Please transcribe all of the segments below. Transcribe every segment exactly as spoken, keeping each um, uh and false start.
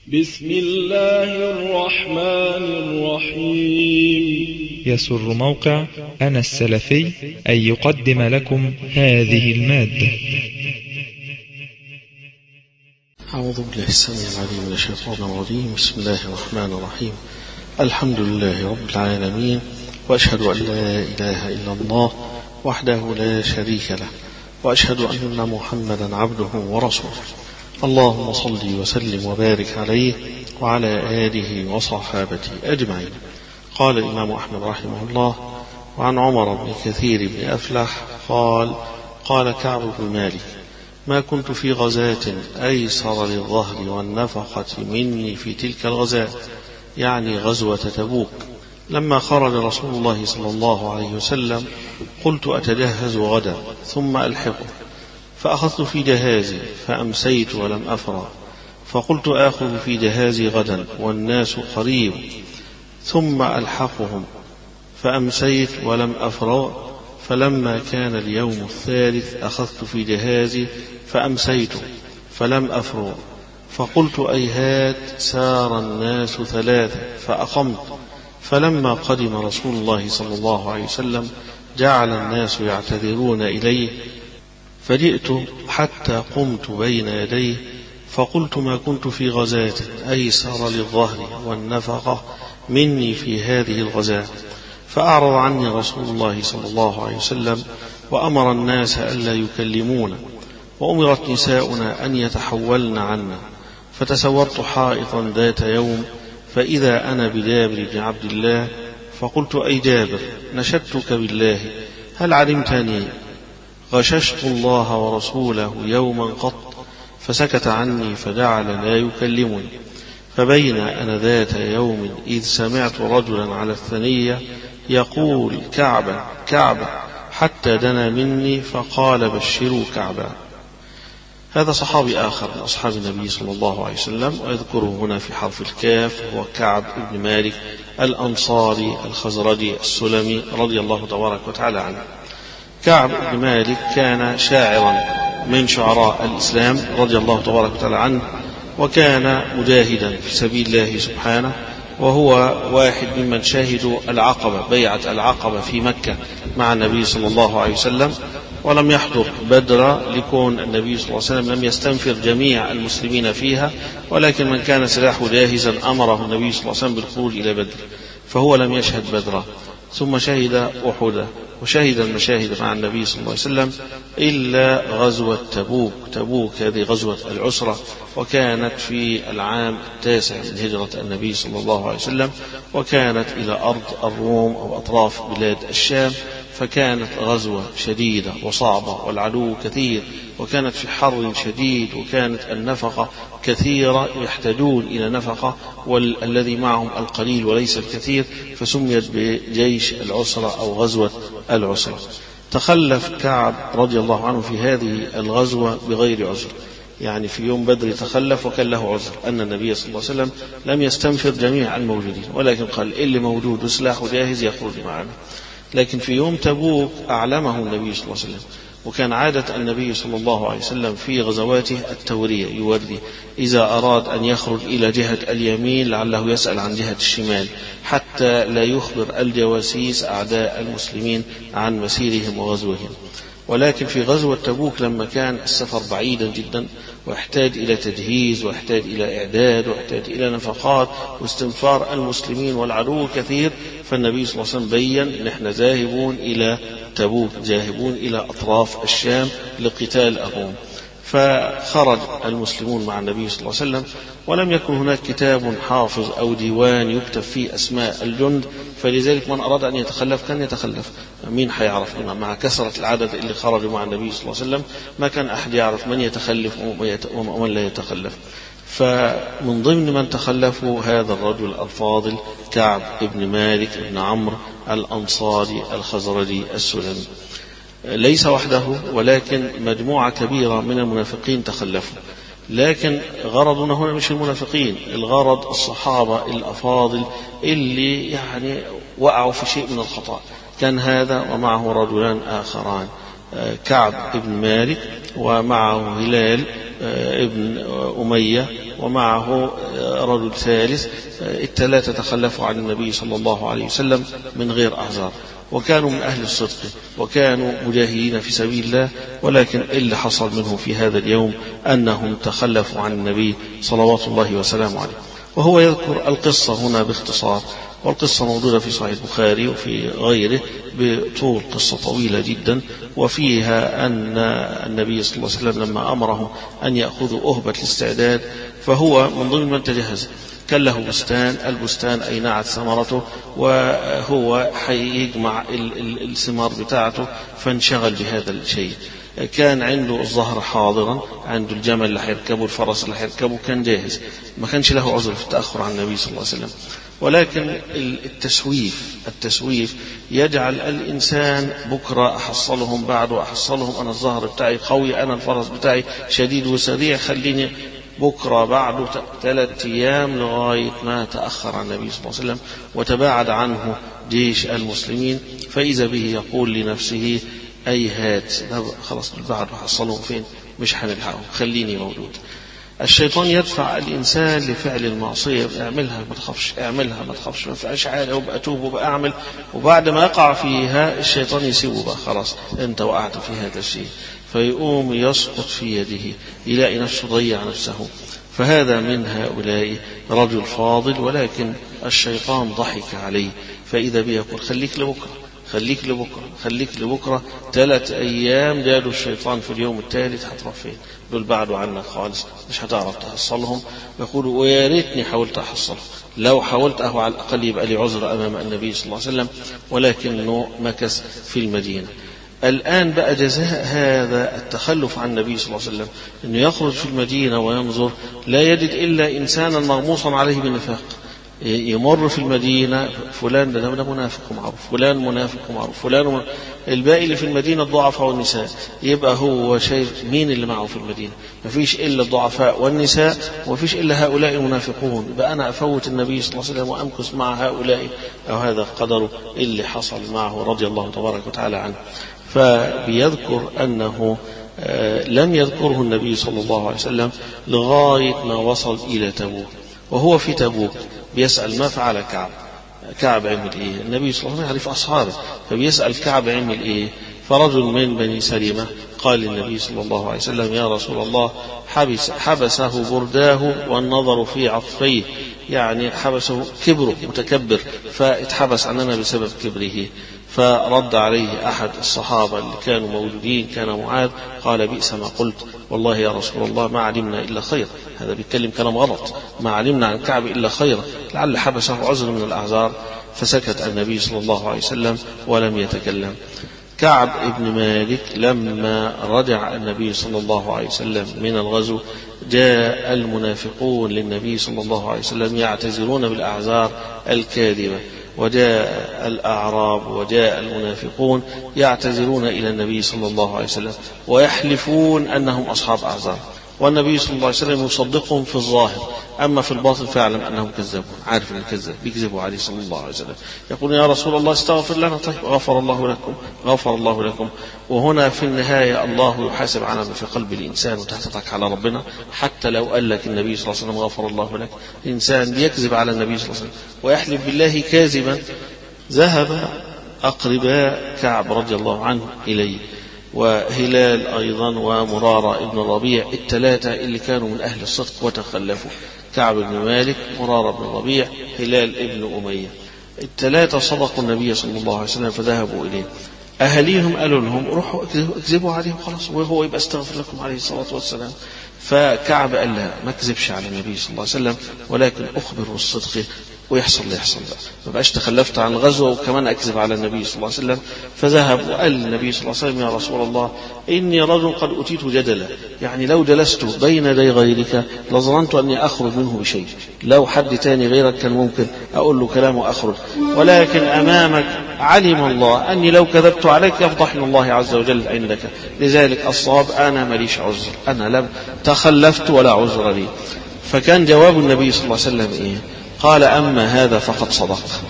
بسم الله الرحمن الرحيم. يسر موقع أنا السلفي أن يقدم لكم هذه المادة. أعوذ بالله السميع العليم من الشيطان الرجيم. بسم الله الرحمن الرحيم. الحمد لله رب العالمين، وأشهد أن لا إله إلا الله وحده لا شريك له، وأشهد أن محمدا عبده ورسوله. اللهم صل وسلم وبارك عليه وعلى آله وصحابته أجمعين. قال الإمام أحمد رحمه الله: وعن عمر بن كثير بن أفلح قال: قال كعب بن مالك: ما كنت في غزاة أيسر للظهر والنفقة مني في تلك الغزاة، يعني غزوة تبوك. لما خرج رسول الله صلى الله عليه وسلم قلت أتجهز غدا ثم ألحقه، فأخذت في جهازي فأمسيت ولم أفرغ، فقلت آخذ في جهازي غدا والناس قريب، ثم ألحقهم، فأمسيت ولم أفرغ، فلما كان اليوم الثالث أخذت في جهازي فأمسيت فلم أفرغ، فقلت أيهات سار الناس ثلاثة، فأقمت. فلما قدم رسول الله صلى الله عليه وسلم جعل الناس يعتذرون إليه، فجئت حتى قمت بين يديه فقلت: ما كنت في غزاة أيسر للظهر والنفقة مني في هذه الغزاة. فأعرض عني رسول الله صلى الله عليه وسلم وأمر الناس ألا يكلمون، وأمرت نساؤنا أن يتحولن عنا. فتسورت حائطا ذات يوم، فإذا أنا بجابر بن عبد الله، فقلت: أي جابر، نشدتك بالله، هل علمتني غششت الله ورسوله يوما قط؟ فسكت عني فجعل لا يكلمني. فبين أنا ذات يوم إذ سمعت رجلا على الثنية يقول: كعبا كعبا، حتى دنا مني فقال: بشروا كعبا. هذا صحابي آخر من أصحاب النبي صلى الله عليه وسلم، ويذكره هنا في حرف الكاف، هو كعب بن مالك الأنصاري الخزرجي السلمي رضي الله تبارك وتعالى عنه. كعب بن مالك كان شاعرا من شعراء الإسلام رضي الله تبارك وتعالى عنه، وكان مجاهدا في سبيل الله سبحانه، وهو واحد ممن شهدوا العقبة، بيعة العقبة في مكة مع النبي صلى الله عليه وسلم، ولم يحضر بدر لكون النبي صلى الله عليه وسلم لم يستنفر جميع المسلمين فيها، ولكن من كان سلاحه جاهزا أمره النبي صلى الله عليه وسلم بالخروج إلى بدر، فهو لم يشهد بدرا. ثم شهد أحد وشهد المشاهد مع النبي صلى الله عليه وسلم إلا غزوة تبوك. تبوك هذه غزوة العسرة، وكانت في العام التاسع من هجرة النبي صلى الله عليه وسلم، وكانت إلى أرض الروم أو أطراف بلاد الشام، فكانت غزوة شديدة وصعبة والعدو كثير، وكانت في حر شديد، وكانت النفقة كثيرة يحتاجون إلى نفقة، والذي معهم القليل وليس الكثير، فسميت بجيش العسرة أو غزوة العسرة. تخلف كعب رضي الله عنه في هذه الغزوة بغير عذر، يعني في يوم بدر تخلف وكان له عذر أن النبي صلى الله عليه وسلم لم يستنفر جميع الموجودين، ولكن قال: اللي موجود وسلاحه جاهز يخرج معنا. لكن في يوم تبوك أعلمه النبي صلى الله عليه وسلم، وكان عادة النبي صلى الله عليه وسلم في غزواته التورية، يوري إذا أراد أن يخرج إلى جهة اليمين لعله يسأل عن جهة الشمال، حتى لا يخبر الجواسيس أعداء المسلمين عن مسيرهم وغزوهم. ولكن في غزوة تبوك لما كان السفر بعيدا جدا ويحتاج إلى تجهيز ويحتاج إلى إعداد ويحتاج إلى نفقات واستنفار المسلمين والعدو كثير، فالنبي صلى الله عليه وسلم بيّن: نحن ذاهبون إلى تبوك، ذاهبون إلى أطراف الشام لقتال الروم. فخرج المسلمون مع النبي صلى الله عليه وسلم، ولم يكن هناك كتاب حافظ أو ديوان يكتب فيه أسماء الجند، فلذلك من أراد أن يتخلف كان يتخلف. مين حيعرف؟ مع كثرة العدد اللي خرجوا مع النبي صلى الله عليه وسلم ما كان أحد يعرف من يتخلف ومن لا يتخلف. فمن ضمن من تخلفوا هذا الرجل الفاضل كعب بن مالك بن عمرو الأنصاري الخزرجي السلمي. ليس وحده، ولكن مجموعة كبيرة من المنافقين تخلفوا. لكن غرضنا هنا مش المنافقين، الغرض الصحابة الأفاضل اللي يعني وقعوا في شيء من الخطأ. كان هذا ومعه رجلان آخران، كعب بن مالك ومعه هلال ابن أمية ومعه رجل ثالث، الثلاثة تخلفوا عن النبي صلى الله عليه وسلم من غير أعذار، وكانوا من أهل الصدق وكانوا مجاهدين في سبيل الله، ولكن اللي حصل منهم في هذا اليوم أنهم تخلفوا عن النبي صلوات الله وسلامه عليه. وهو يذكر القصة هنا باختصار، والقصة موجودة في صحيح البخاري وفي غيره بطول، قصة طويلة جدا، وفيها أن النبي صلى الله عليه وسلم لما أمرهم أن يأخذوا أهبة الاستعداد، فهو من ضمن من تجهز كان له بستان، البستان أينعت ثمرته وهو حيجمع الثمار بتاعته، فانشغل بهذا الشيء. كان عنده الظهر حاضرا، عنده الجمل اللي حيركبه، الفرس اللي حيركبه، كان جاهز، ما كانش له عذر في التأخر عن النبي صلى الله عليه وسلم. ولكن التسويف التسويف يجعل الإنسان بكرة أحصلهم، بعد أحصلهم، أنا الظهر بتاعي قوي، أنا الفرس بتاعي شديد وسريع، خليني بكرة بعده ثلاث أيام لغاية ما تأخر عن النبي صلى الله عليه وسلم وتباعد عنه جيش المسلمين. فإذا به يقول لنفسه أي هات، خلاص بعد حصلهم فين، مش هنلحقهم، خليني موجود. الشيطان يدفع الإنسان لفعل المعصية، اعملها ما تخافش، اعملها ما تخافش، ما فيهاش حاجة، وبقى توب وبقى أعمل، وبعد ما يقع فيها الشيطان يسيبه بقى، خلاص أنت وقعت في هذا الشيء، فيقوم يسقط في يده، يلاقي نفسه ضيع نفسه. فهذا من هؤلاء رجل فاضل، ولكن الشيطان ضحك عليه، فإذا به يقول خليك لبكرة، خليك لبكرة، خليك لبكرة، ثلاث أيام جاله الشيطان في اليوم الثالث هتروح فين؟ دول بعدوا عنك خالص، مش هتعرف تحصلهم. يقولوا ويا ريتني حاولت أحصلهم، لو حاولت أهو على الأقل يبقى لي عذر أمام النبي صلى الله عليه وسلم، ولكنه مكث في المدينة. الآن بقى جزاء هذا التخلف عن النبي صلى الله عليه وسلم أنه يخرج في المدينة وينظر لا يجد إلا إنسانا مغموصا عليه بالنفاق، يمر في المدينة، فلان ده منافق معروف، فلان منافق معروف، فلان منافق. الباقي اللي في المدينة الضعفاء والنساء، يبقى هو شايف مين اللي معه في المدينة؟ ما فيش إلا الضعفاء والنساء، وما فيش إلا هؤلاء المنافقون، يبقى أنا أفوت النبي صلى الله عليه وسلم وأمكث مع هؤلاء، أو هذا قدره اللي حصل معه رضي الله تبارك وتعالى عنه. فبيذكر أنه لم يذكره النبي صلى الله عليه وسلم لغاية ما وصل إلى تبوك، وهو في تبوك بيسأل ما فعل كعب، كعب عمل إيه؟ النبي صلى الله عليه وسلم يعرف أصحابه، فبيسأل كعب عمل إيه؟ فرجل من بني سلمة قال للنبي صلى الله عليه وسلم يا رسول الله حبس حبسه برداه والنظر في عطفيه، يعني حبسه كبره، متكبر، فاتحبس عننا بسبب كبره. فرد عليه أحد الصحابة اللي كانوا موجودين، كان معاذ، قال بئس ما قلت، والله يا رسول الله ما علمنا إلا خير. هذا بيتكلم كلام غلط، ما علمنا عن كعب إلا خير، لعل حبسه عذر من الأعذار. فسكت النبي صلى الله عليه وسلم ولم يتكلم. كعب ابن مالك لما رجع النبي صلى الله عليه وسلم من الغزو، جاء المنافقون للنبي صلى الله عليه وسلم يعتذرون بالأعذار الكاذبة، وجاء الأعراب وجاء المنافقون يعتذرون إلى النبي صلى الله عليه وسلم ويحلفون أنهم أصحاب أعذار، والنبي صلى الله عليه وسلم يصدقهم في الظاهر، أما في الباطن فاعلم أنهم كذبون، عارف أن كذب، بيكذبوا عليه صلى الله عليه وسلم. يقول يا رسول الله استغفر لنا، طيب غفر الله لكم، غفر الله لكم. وهنا في النهاية الله يحاسب على ما في قلب الإنسان، وتحتطك على ربنا. حتى لو قال لك النبي صلى الله عليه وسلم غفر الله لك، الإنسان بيكذب على النبي صلى الله عليه وسلم ويحلف بالله كاذبا. ذهب أقرباء كعب رضي الله عنه إليه، وهلال أيضا ومرارة ابن الربيع، الثلاثة اللي كانوا من أهل الصدق وتخلفوا، كعب بن مالك، مرارة بن الربيع، هلال ابن أمية، الثلاثة صدقوا النبي صلى الله عليه وسلم فذهبوا إليه. أهليهم قالوا لهم روحوا اكذبوا عليهم خلاص، وهو يبقى استغفر لكم عليه الصلاة والسلام. فكعب قال لا، ما اكذبش على النبي صلى الله عليه وسلم، ولكن أخبر بالصدق ويحصل اللي يحصل بقى، ما بقاش تخلفت عن الغزوة وكمان أكذب على النبي صلى الله عليه وسلم. فذهب وقال للنبي صلى الله عليه وسلم يا رسول الله إني رجل قد أتيت جدلا، يعني لو جلست بين يدي غيرك لظننت أني أخرج منه بشيء، لو حد تاني غيرك كان ممكن أقول له كلام وأخرج، ولكن أمامك علم الله أني لو كذبت عليك يفضحني الله عز وجل عندك، لذلك الصواب أنا ماليش عذر، أنا لم تخلفت ولا عذر لي. فكان جواب النبي صلى الله عليه وسلم إيه؟ قال أما هذا فقد صدق،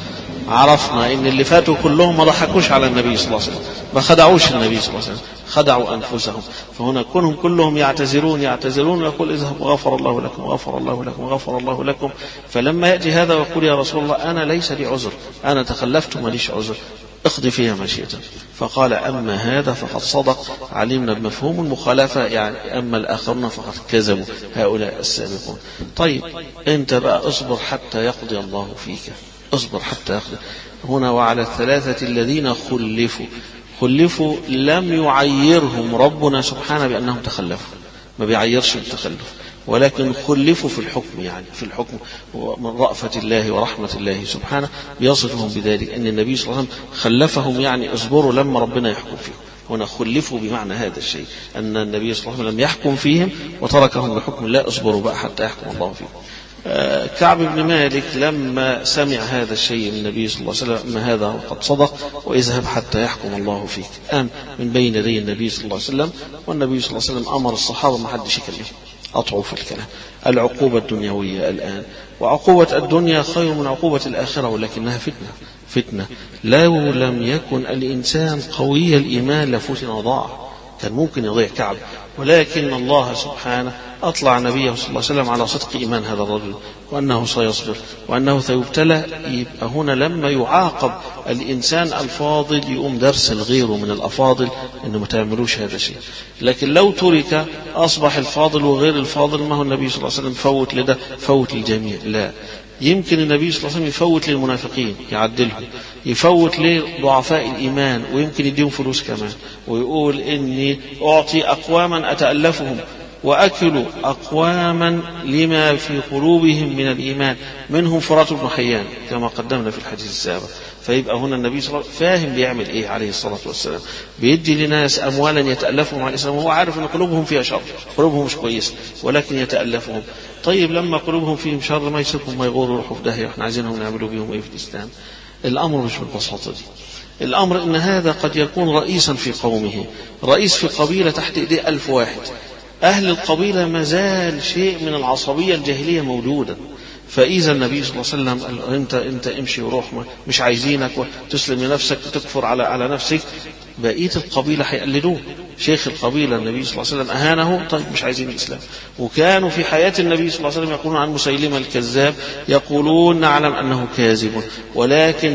عرفنا ان اللي فاتوا كلهم ما ضحكوش على النبي صلى الله عليه وسلم، ما خدعوش النبي صلى الله عليه وسلم، خدعوا انفسهم. فهنا كونهم كلهم يعتذرون يعتذرون ويقول اذهبوا غفر الله لكم غفر الله لكم غفر الله لكم. فلما يأتي هذا ويقول يا رسول الله أنا ليس لي عذر، أنا تخلفت ماليش عذر، اقضي فيها ما شئت. فقال أما هذا فقد صدق، علمنا بمفهوم المخالفة، يعني أما الآخرون فقد كذبوا هؤلاء السابقون. طيب أنت بقى اصبر حتى يقضي الله فيك، اصبر حتى يقضي. هنا وعلى الثلاثة الذين خلفوا، خلفوا لم يعيرهم ربنا سبحانه بأنهم تخلفوا، ما بيعيرش بالتخلف، ولكن خلفوا في الحكم، يعني في الحكم من رأفة الله ورحمة الله سبحانه بيصفهم بذلك أن النبي صلى الله عليه وسلم خلفهم، يعني اصبروا لما ربنا يحكم فيهم. هنا خلفوا بمعنى هذا الشيء، أن النبي صلى الله عليه وسلم لم يحكم فيهم وتركهم بحكم الله، اصبروا بقى حتى يحكم الله فيهم. آه كعب بن مالك لما سمع هذا الشيء من النبي صلى الله عليه وسلم ما هذا وقد صدق واذهب حتى يحكم الله فيك، قام من بين يدي النبي صلى الله عليه وسلم، والنبي صلى الله عليه وسلم أمر الصحابة ما حدش يكلمهم، أطعوا في الكلام. العقوبة الدنيوية الآن، وعقوبة الدنيا خير من عقوبة الآخرة، ولكنها فتنة فتنة. لو لم يكن الإنسان قوي الإيمان لفتن وضاع، كان ممكن يضيع كعب، ولكن الله سبحانه أطلع نبيه صلى الله عليه وسلم على صدق إيمان هذا الرجل وأنه سيصبر وأنه سيبتلى. يبقى هنا لما يعاقب الإنسان الفاضل يقوم درس الغير من الأفاضل أنه ما تعملوش هذا الشيء. لكن لو ترك أصبح الفاضل وغير الفاضل، ما هو النبي صلى الله عليه وسلم فوت لده فوت للجميع، لا، يمكن النبي صلى الله عليه وسلم يفوت للمنافقين يعدلهم، يفوت لضعفاء الإيمان ويمكن يديهم فلوس كمان، ويقول إني أعطي أقواما أتألفهم وأكل أقواما لما في قلوبهم من الإيمان، منهم فرات بن حيان كما قدمنا في الحديث السابق. فيبقى هنا النبي صلى الله عليه وسلم فاهم بيعمل إيه عليه الصلاة والسلام، بيدي لناس أموالا يتألفهم على الإسلام وهو عارف أن قلوبهم فيها شر، قلوبهم مش كويسة، ولكن يتألفهم. طيب لما قلوبهم فيهم شر ما يسيبهم ما يغوروا يروحوا في داهية، احنا عايزينهم نعملوا بيهم إيه في الإسلام؟ الأمر مش بالبساطة دي. الأمر إن هذا قد يكون رئيسا في قومه، رئيس في قبيلة تحت إيديه ألف واحد، أهل القبيلة ما زال شيء من العصبية الجاهلية موجودة. فإذا النبي صلى الله عليه وسلم قال أنت أنت امشي وروح، مش عايزينك وتسلم لنفسك وتكفر على على نفسك، بقية القبيلة هيقلدوه. شيخ القبيلة النبي صلى الله عليه وسلم أهانه، طيب مش عايزين الإسلام. وكانوا في حياة النبي صلى الله عليه وسلم يقولون عن مسيلمة الكذاب، يقولون نعلم أنه كاذب، ولكن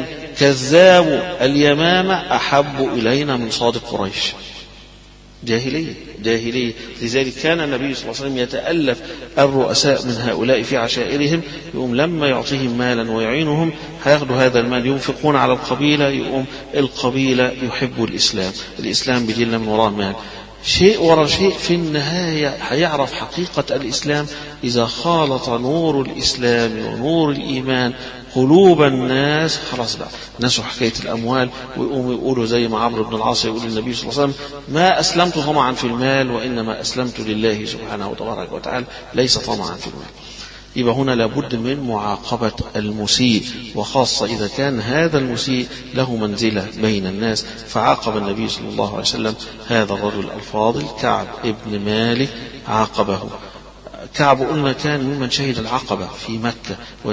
كذاب اليمامة أحب إلينا من صادق قريش. جاهلية جاهلية. لذلك كان النبي صلى الله عليه وسلم يتألف الرؤساء من هؤلاء في عشائرهم، يقوم لما يعطيهم مالا ويعينهم هياخدوا هذا المال ينفقون على القبيلة، يقوم القبيلة يحب الإسلام، الإسلام بيجيلنا من وراء المال. شيء ورا شيء في النهاية هيعرف حقيقة الإسلام إذا خالط نور الإسلام ونور الإيمان قلوب الناس. خلاص بقى نسوا حكاية الأموال، ويقوموا يقولوا زي ما عمرو بن العاص يقول للنبي صلى الله عليه وسلم ما أسلمت طمعا في المال وإنما أسلمت لله سبحانه وتبارك وتعالى، ليس طمعا في المال. يبقى هنا لابد من معاقبة المسيء، وخاصة إذا كان هذا المسيء له منزلة بين الناس. فعاقب النبي صلى الله عليه وسلم هذا الرجل الفاضل كعب ابن مالك، عاقبه. كعب قلنا كان ممن شهد العقبة في مكة،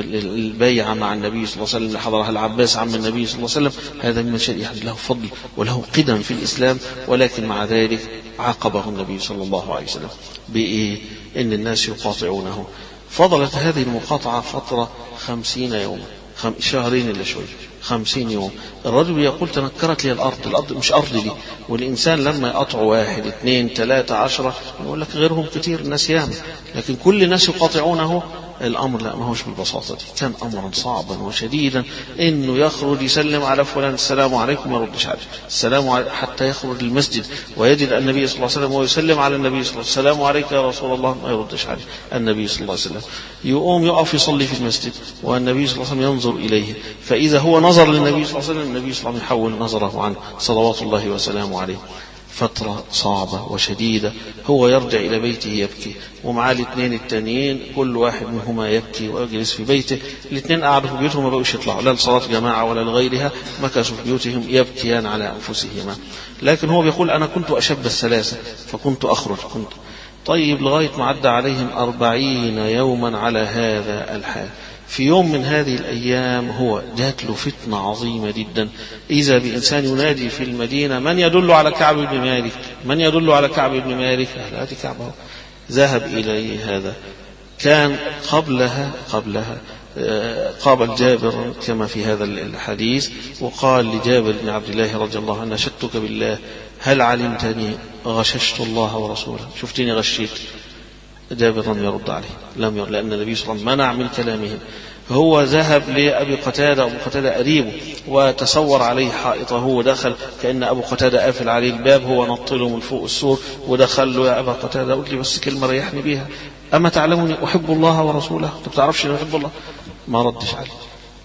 والبيعة مع النبي صلى الله عليه وسلم حضرها العباس عم النبي صلى الله عليه وسلم، هذا ممن شهد، يعني له فضل وله قدم في الإسلام، ولكن مع ذلك عاقبه النبي صلى الله عليه وسلم بإيه؟ إن الناس يقاطعونه. فضلت هذه المقاطعة فترة خمسين يوما، خم... شهرين إلا شوي، خمسين يوم. الرجل يقول تنكرت لي الأرض، الأرض مش أرض لي. والإنسان لما يقطع واحد اثنين ثلاثة عشرة يقول لك غيرهم كتير الناس ياما، لكن كل الناس يقاطعونه. الأمر لا، ما هوش بالبساطة دي، كان أمرا صعبا وشديدا. إنه يخرج يسلم على فلان السلام عليكم ما يردش عليه السلام علي... حتى يخرج المسجد ويجد النبي صلى الله عليه وسلم ويسلم على النبي صلى الله عليه وسلم السلام عليك يا رسول الله ما يردش عليه النبي صلى الله عليه وسلم. يقوم يقف يصلي في المسجد والنبي صلى الله عليه وسلم ينظر إليه، فإذا هو نظر للنبي صلى الله عليه وسلم النبي صلى الله عليه وسلم يحول نظره عنه صلوات الله وسلامه عليه. فترة صعبة وشديدة. هو يرجع إلى بيته يبكي، ومعاه الاثنين التانيين كل واحد منهما يبكي ويجلس في بيته. الاثنين قعدوا في بيوتهم ما بقوش يطلعوا لا لصلاة جماعة ولا لغيرها، مكثوا في بيوتهم يبكيان على أنفسهما. لكن هو بيقول أنا كنت أشب الثلاثة فكنت أخرج، كنت طيب لغاية ما عدى عليهم أربعين يوما على هذا الحال. في يوم من هذه الأيام هو جات له فتنة عظيمة جدا، إذا بإنسان ينادي في المدينة: من يدل على كعب بن مالك؟ من يدل على كعب بن مالك؟ هذه كعبه. ذهب إليه هذا. كان قبلها قبلها قابل جابر كما في هذا الحديث، وقال لجابر بن عبد الله رضي الله عنه: نشدتك بالله هل علمتني غششت الله ورسوله؟ شفتني غشيت؟ جابر لم يرد عليه، لم يرد، لأن النبي صلى الله عليه وسلم منع من كلامهم. هو ذهب لأبي قتادة، أبو قتادة قريبه، وتصور عليه حائطه ودخل كأن أبو قتادة قافل عليه الباب، هو نطله من فوق السور ودخل له: يا أبا قتادة قلت لي بس كلمة ريحني بيها، أما تعلمني أحب الله ورسوله؟ أنت بتعرفش أن أحب الله؟ ما ردش عليه.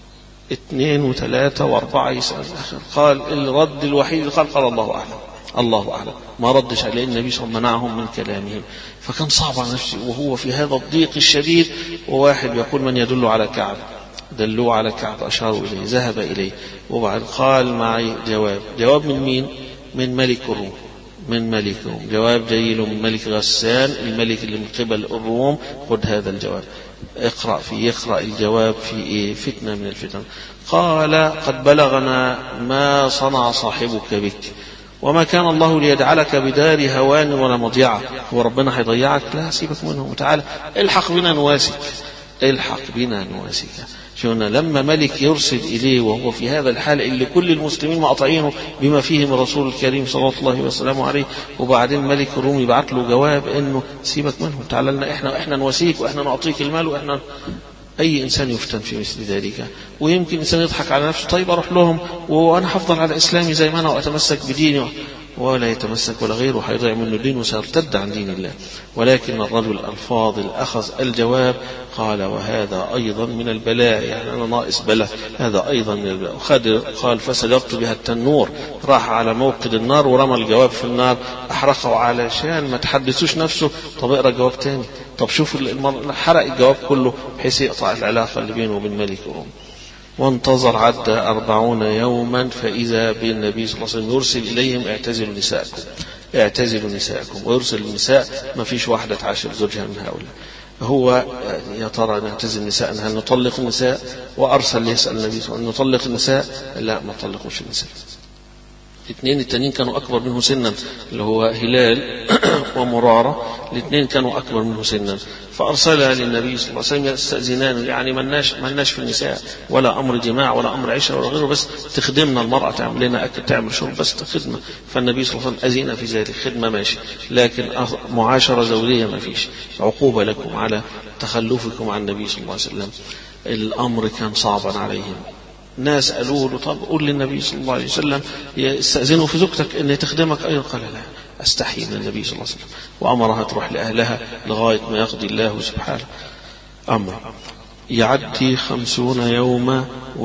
اثنين وثلاثة وأربعة يسأل الآخر، قال الرد الوحيد قال قال الله أعلم، الله أعلم. ما ردش عليه النبي صلى الله عليه وسلم، منعهم من كلامهم. فكان صعب على نفسه وهو في هذا الضيق الشديد، وواحد يقول: من يدل على كعب؟ دلوا على كعب، أشاروا إليه، ذهب إليه. وبعد قال: معي جواب. جواب من مين؟ من ملك الروم، من ملك الروم. جواب جاي له من ملك غسان، الملك اللي من قبل الروم. خذ هذا الجواب، اقرأ فيه. يقرأ الجواب في إيه؟ فتنة من الفتن. قال: قد بلغنا ما صنع صاحبك بك، وما كان الله ليجعلك بدار هوان ولا مضيعة. هو ربنا هيضيعك؟ لا، سيبك منهم، تعالى الحق بنا نواسك، الحق بنا نواسك. شوفنا لما ملك يرسل إليه وهو في هذا الحال اللي كل المسلمين مقاطعينه بما فيهم الرسول الكريم صلى الله عليه وسلم عليه، وبعدين ملك الروم يبعث له جواب إنه سيبك منهم، تعالى لنا إحنا إحنا نواسيك وإحنا نعطيك المال وإحنا. أي إنسان يفتن في مثل ذلك، ويمكن إنسان يضحك على نفسه: طيب أروح لهم وأنا حفظل على إسلامي زي ما أنا وأتمسك بديني، ولا يتمسك ولا غيره، حيضيع منه الدين وسيرتد عن دين الله. ولكن الرجل الفاضل أخذ الجواب، قال: وهذا أيضا من البلاء، يعني أنا ناقص بلاء، هذا أيضا من البلاء. قال: فسجرت بها التنور، راح على موقد النار ورمى الجواب في النار أحرقه علشان ما تحدثوش نفسه. طب اقرأ جواب تاني، طب شوف حرق الجواب كله بحيث يقطع العلاقة اللي بينه وبين ملك الروم. وانتظر عدى أربعون يوما، فإذا بالنبي صلى الله عليه وسلم يرسل إليهم: اعتزلوا نساءكم، اعتزلوا نساءكم. ويرسل النساء، ما فيش واحدة تعاشر زوجها من هؤلاء. هو يا ترى نعتزل نساءنا، هل نطلق النساء؟ وأرسل يسأل النبي صلى الله عليه وسلم: نطلق النساء؟ لا، ما طلقوش النساء. الاثنين التانيين كانوا أكبر منه سنا، اللي هو هلال ومرارة، الاثنين كانوا أكبر منه سنا. فأرسل للنبي صلى الله عليه وسلم يستأذنان، يعني مناش مناش في النساء ولا أمر جماع ولا أمر عشرة ولا غيره، بس تخدمنا المرأة، تعمل لنا أكل، تعمل شرب، بس خدمة. فالنبي صلى الله عليه وسلم أذن في ذلك، خدمة ماشي، لكن معاشرة زوجية ما فيش. عقوبة لكم على تخلفكم عن النبي صلى الله عليه وسلم. الأمر كان صعبا عليهم. ناس قالوا له: طب قول للنبي صلى الله عليه وسلم يستأذنوا في زوجتك ان تخدمك أيضا. قال: لا، استحي من النبي صلى الله عليه وسلم، وأمرها تروح لأهلها لغاية ما يقضي الله سبحانه أمر. يعدي خمسون يوما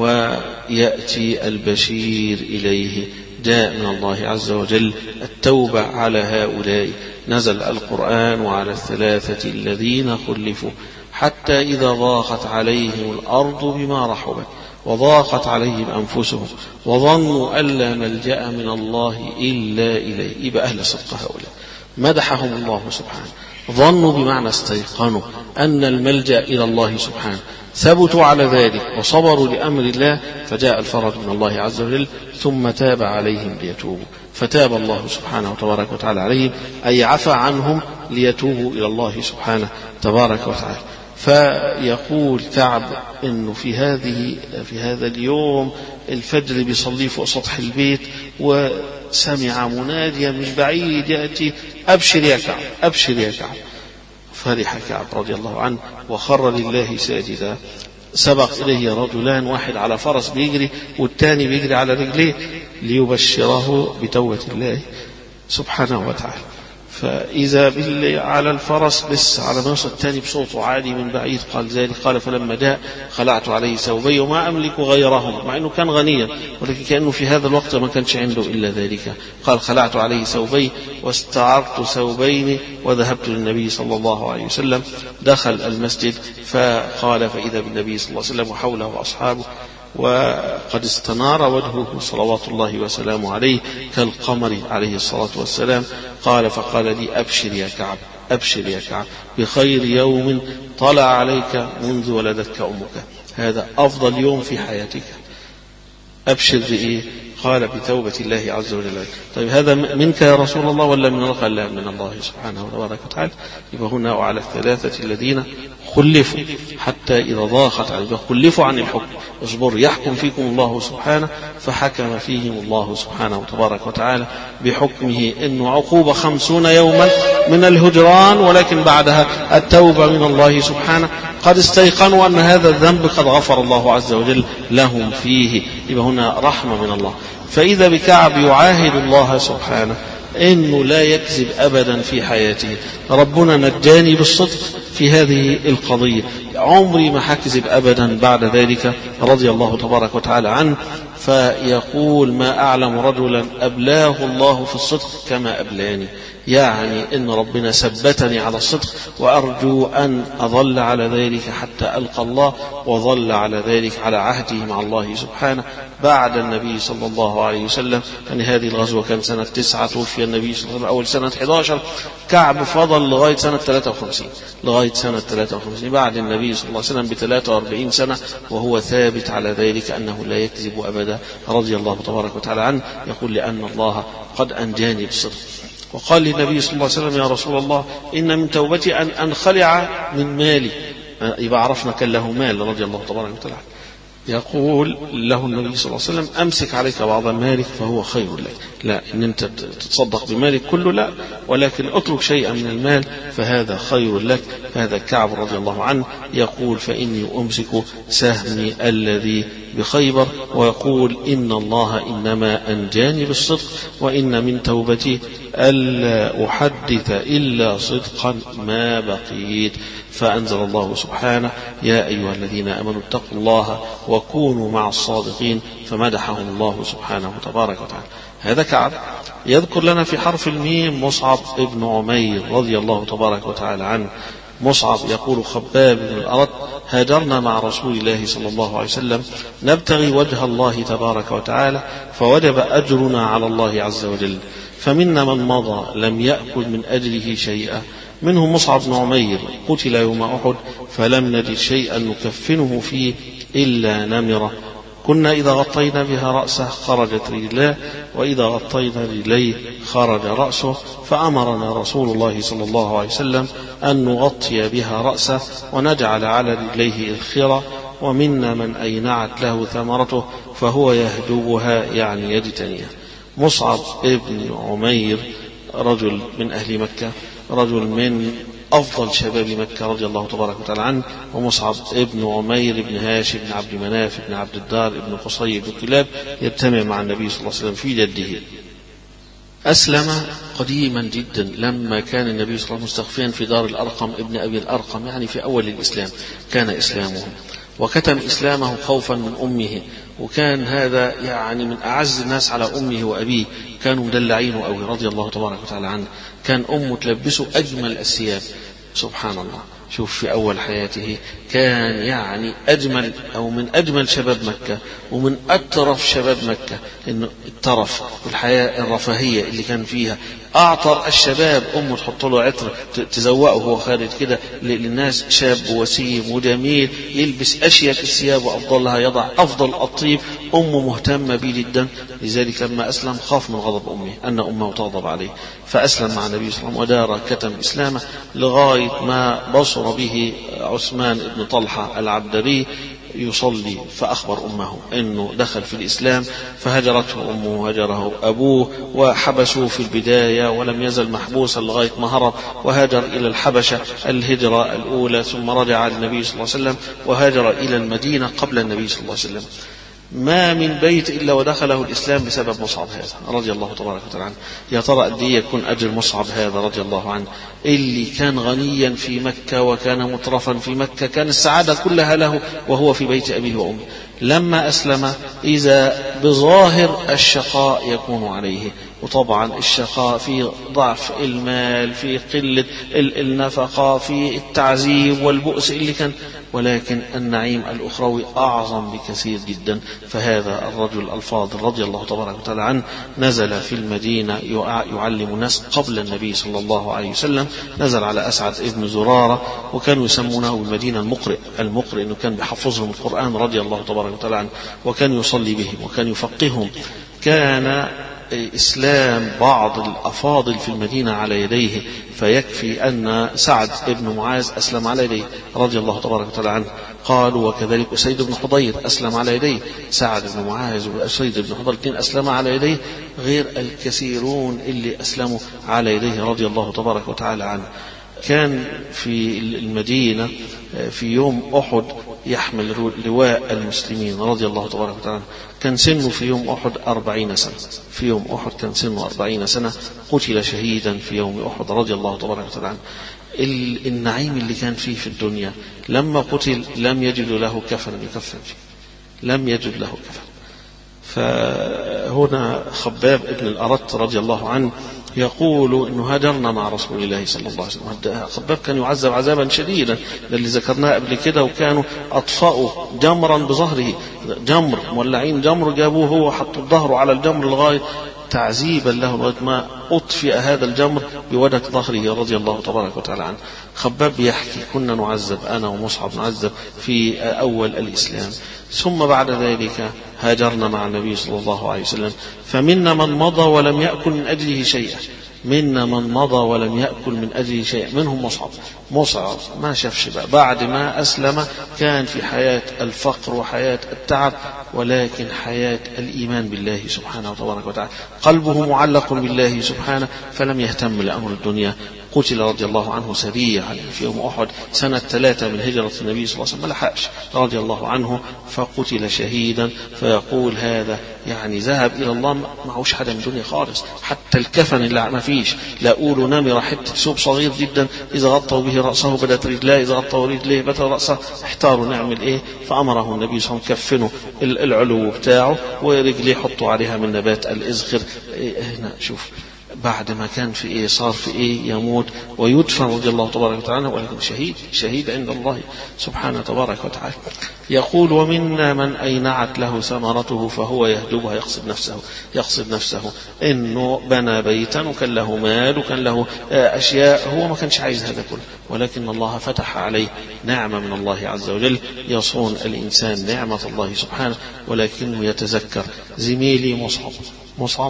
ويأتي البشير إليه، جاء من الله عز وجل التوبة على هؤلاء. نزل القرآن وعلى الثلاثة الذين خلفوا حتى إذا ضاقت عليهم الأرض بما رحبت وضاقت عليهم أنفسهم وظنوا أن لا ملجأ من الله إلا إليه. يبقى أهل صدق هؤلاء مدحهم الله سبحانه. ظنوا بمعنى استيقنوا أن الملجأ إلى الله سبحانه، ثبتوا على ذلك وصبروا لأمر الله، فجاء الفرج من الله عز وجل، ثم تاب عليهم ليتوبوا. فتاب الله سبحانه وتبارك وتعالى عليهم، أي عفى عنهم ليتوبوا إلى الله سبحانه تبارك وتعالى. فيقول كعب إنه في هذه في هذا اليوم الفجر بيصلي فوق سطح البيت، وسمع مناديا من بعيد يأتي: أبشر يا كعب، أبشر يا كعب. فرح كعب رضي الله عنه وخر لله ساجدا. سبق إليه رجلان، واحد على فرس بيجري والثاني بيجري على رجليه، ليبشره بتوبة الله سبحانه وتعالى. فإذا باللي على الفرس لسه على نص الثاني بصوته عالي من بعيد قال ذلك. قال: فلما جاء خلعت عليه ثوبي وما أملك غيرهم، مع أنه كان غنيا، ولكن كأنه في هذا الوقت ما كانش عنده إلا ذلك. قال: خلعت عليه ثوبي واستعرت ثوبين وذهبت للنبي صلى الله عليه وسلم. دخل المسجد فقال فإذا بالنبي صلى الله عليه وسلم وحوله وأصحابه، وقد استنار وجهه صلوات الله وسلامه عليه كالقمر عليه الصلاة والسلام. قال: فقال لي: أبشر يا كعب، أبشر يا كعب بخير يوم طلع عليك منذ ولدتك أمك، هذا أفضل يوم في حياتك. أبشر بإيه؟ قال بتوبة الله عز وجل. طيب هذا منك يا رسول الله ولا من الله؟ قال لا، من الله سبحانه وتبارك وتعالى. يبقى هنا وعلى الثلاثة الذين خلفوا حتى إذا ضاقت عليهم، خلفوا عن الحكم، اصبروا يحكم فيكم الله سبحانه، فحكم فيهم الله سبحانه وتبارك وتعالى بحكمه إنه عقوبة خمسون يوما من الهجران، ولكن بعدها التوبة من الله سبحانه. قد استيقنوا أن هذا الذنب قد غفر الله عز وجل لهم فيه، يبقى هنا رحمة من الله. فإذا بكعب يعاهد الله سبحانه إنه لا يكذب أبدا في حياته. ربنا نجاني بالصدق في هذه القضية، عمري ما حكذب أبدا بعد ذلك رضي الله تبارك وتعالى عنه. فيقول ما أعلم رجلا أبلاه الله في الصدق كما أبلاني، يعني إن ربنا ثبتني على الصدق، وأرجو أن أظل على ذلك حتى ألقى الله، وظل على ذلك على عهده مع الله سبحانه بعد النبي صلى الله عليه وسلم. يعني هذه الغزوة كان سنة تسعة، توفي النبي صلى الله عليه وسلم أول سنة أحد عشر، كعب فضل لغاية سنة ثلاثة وخمسين، لغاية سنة ثلاثة وخمسين بعد النبي صلى الله عليه وسلم ب ثلاثة وأربعين سنة، وهو ثابت على ذلك أنه لا يكذب أبدا رضي الله تبارك وتعالى عنه. يقول لأن الله قد أنجاني بالصدق. وقال للنبي صلى الله عليه وسلم يا رسول الله إن من توبتي أن أنخلع من مالي، يبقى عرفنا كان له مال رضي الله تبارك وتعالى. يقول له النبي صلى الله عليه وسلم أمسك عليك بعض مالك فهو خير لك، لا إن أنت تتصدق بمالك كله لا، ولكن اترك شيئا من المال فهذا خير لك. هذا كعب رضي الله عنه يقول فإني أمسك سهمي الذي بخيبر، ويقول إن الله إنما أنجاني بالصدق، وإن من توبتي ألا أحدث إلا صدقا ما بقيت. فأنزل الله سبحانه يا أيها الذين آمنوا اتقوا الله وكونوا مع الصادقين، فمدحهم الله سبحانه وتبارك وتعالى. هذا كعب. يذكر لنا في حرف الميم مصعب ابن عمير رضي الله تبارك وتعالى عنه. مصعب يقول خباب بن الأرت هاجرنا مع رسول الله صلى الله عليه وسلم نبتغي وجه الله تبارك وتعالى، فوجب أجرنا على الله عز وجل، فمنا من مضى لم يأكل من أجره شيئا، منهم مصعب بن عمير قتل يوم أحد فلم نجد شيئا نكفنه فيه إلا نمرة، كنا إذا غطينا بها رأسه خرجت رجلاه، وإذا غطينا رجليه خرج رأسه، فأمرنا رسول الله صلى الله عليه وسلم أن نغطي بها رأسه ونجعل على رجليه الخرة، ومنا من أينعت له ثمرته فهو يهدوها يعني يجتنيها. مصعب ابن عمير رجل من أهل مكة، رجل من أفضل شباب مكة رضي الله تبارك وتعالى عنه. ومصعب ابن عمير ابن هاشم بن عبد مناف بن عبد الدار ابن قصي بن كلاب يجتمع مع النبي صلى الله عليه وسلم في جده. أسلم قديما جدا لما كان النبي صلى الله عليه وسلم مستخفيا في دار الأرقم ابن أبي الأرقم، يعني في أول الإسلام كان إسلامه، وكتم إسلامه خوفا من أمه، وكان هذا يعني من أعز الناس على أمه وأبيه، كانوا مدلعينه أوي رضي الله تبارك وتعالى عنه. كان أمه تلبسه أجمل الثياب، سبحان الله. شوف في أول حياته كان يعني أجمل أو من أجمل شباب مكة ومن أترف شباب مكة، إنه الترف والحياة الرفاهية اللي كان فيها أعطر الشباب. أمه تحط له عطر تزوقه وهو خارج كده للناس، شاب وسيم وجميل يلبس أشيك الثياب وأفضلها يضع أفضل الطيب. أمه مهتمة به جدا، لذلك لما أسلم خاف من غضب أمه أن أمه تغضب عليه، فأسلم مع النبي صلى الله عليه وسلم ودار كتم إسلامه لغاية ما بصر به عثمان بن طلحة العبدري يصلي، فأخبر أمه أنه دخل في الإسلام، فهجرته أمه وهجره أبوه وحبسوه في البداية، ولم يزل محبوسا لغاية ما هرب وهاجر إلى الحبشة الهجرة الأولى، ثم رجع للنبي صلى الله عليه وسلم وهاجر إلى المدينة قبل النبي صلى الله عليه وسلم. ما من بيت إلا ودخله الإسلام بسبب مصعب هذا رضي الله تبارك وتعالى عنه. يا ترى قد ايه يكون أجر مصعب هذا رضي الله عنه، اللي كان غنيا في مكة وكان مترفا في مكة، كان السعادة كلها له وهو في بيت أبيه وأمه. لما أسلم إذا بظاهر الشقاء يكون عليه، وطبعا الشقاء في ضعف المال، في قلة النفقة، في التعذيب والبؤس اللي كان، ولكن النعيم الأخروي أعظم بكثير جدا. فهذا الرجل الفاضل رضي الله تبارك وتعالى عنه نزل في المدينة يعلم الناس قبل النبي صلى الله عليه وسلم. نزل على أسعد ابن زرارة، وكانوا يسمونه بالمدينة المقرئ. المقرئ إنه كان بيحفظهم القرآن رضي الله تبارك وتعالى عنه، وكان يصلي بهم وكان يفقههم. كان إسلام بعض الأفاضل في المدينة على يديه، فيكفي أن سعد بن معاذ أسلم على يديه رضي الله تبارك وتعالى عنه. قالوا وكذلك أسيد بن حضير أسلم على يديه. سعد بن معاذ وأسيد بن حضير الاثنين أسلم على يديه، غير الكثيرون اللي أسلموا على يديه رضي الله تبارك وتعالى عنه. كان في المدينة في يوم أحد يحمل لواء المسلمين رضي الله تبارك وتعالى. كان سنه في يوم أحد أربعين سنة. في يوم أحد كان سنه أربعين سنة. قتل شهيدا في يوم أحد رضي الله تبارك وتعالى عنه. النعيم اللي كان فيه في الدنيا لما قتل لم يجد له كفن يكفن فيه، لم يجد له كفن. فهنا خباب ابن الأرت رضي الله عنه يقول إنه هاجرنا مع رسول الله صلى الله عليه وسلم. خباب كان يعذب عذابا شديدا، اللي ذكرناه قبل كده، وكانوا أطفأوا جمرا بظهره، جمر مولعين جمر جابوه هو حطوا ظهره على الجمر لغاية تعذيبا له لغاية ما أطفئ هذا الجمر بودك ظهره رضي الله تبارك وتعالى عنه. خباب يحكي كنا نعذب أنا ومصعب نعذب في أول الإسلام، ثم بعد ذلك هاجرنا مع النبي صلى الله عليه وسلم، فمنا من مضى ولم يأكل من أجله شيئا، منا من مضى ولم يأكل من أجله شيئا، منهم مصعب. مصعب ما شافش بقى بعد ما أسلم، كان في حياة الفقر وحياة التعب، ولكن حياة الإيمان بالله سبحانه وتبارك وتعالى، قلبه معلق بالله سبحانه، فلم يهتم لأمر الدنيا. قتل رضي الله عنه سريعا في يوم أحد سنة ثلاثة من هجرة النبي صلى الله عليه وسلم، ما لحقش رضي الله عنه، فقتل شهيدا. فيقول هذا يعني ذهب إلى الله معهوش حدا من الدنيا خالص، حتى الكفن اللي ما فيش، لاقول نمر حتة ثوب صغير جدا، إذا غطوا به رأسه بدأت رجلاه، إذا غطوا رجليه بدأت رأسه، احتاروا نعمل إيه؟ فأمره النبي صلى الله عليه وسلم كفنوا العلو بتاعه ورجليه حطوا عليها من نبات الإزخر. هنا شوف بعد ما كان في إيه صار في إيه، يموت ويدفن رضي الله تبارك وتعالى، ولكن شهيد شهيد عند الله سبحانه تبارك وتعالى. يقول ومنا من أينعت له ثمرته فهو يهدبها، يقصد نفسه يقصد نفسه إنه بنى بيتا وكان له مال وكان له أشياء، هو ما كانش عايز هذا كله، ولكن الله فتح عليه نعمة من الله عز وجل يصون الإنسان نعمة الله سبحانه، ولكنه يتذكر زميلي مصعب مصعب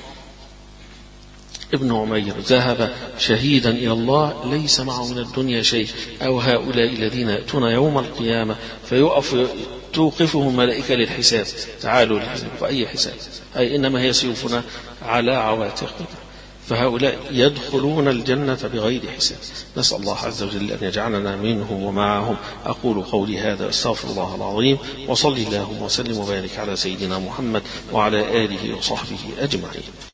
ابن عمير ذهب شهيدا إلى الله ليس معه من الدنيا شيء، أو هؤلاء الذين يأتون يوم القيامة فيقف توقفهم ملائكة للحساب، تعالوا للحساب، وأي حساب؟ أي إنما هي سيوفنا على عواتقنا، فهؤلاء يدخلون الجنة بغير حساب. نسأل الله عز وجل أن يجعلنا منهم ومعهم. أقول قولي هذا أستغفر الله العظيم، وصلي اللهم وسلم وبارك على سيدنا محمد وعلى آله وصحبه أجمعين.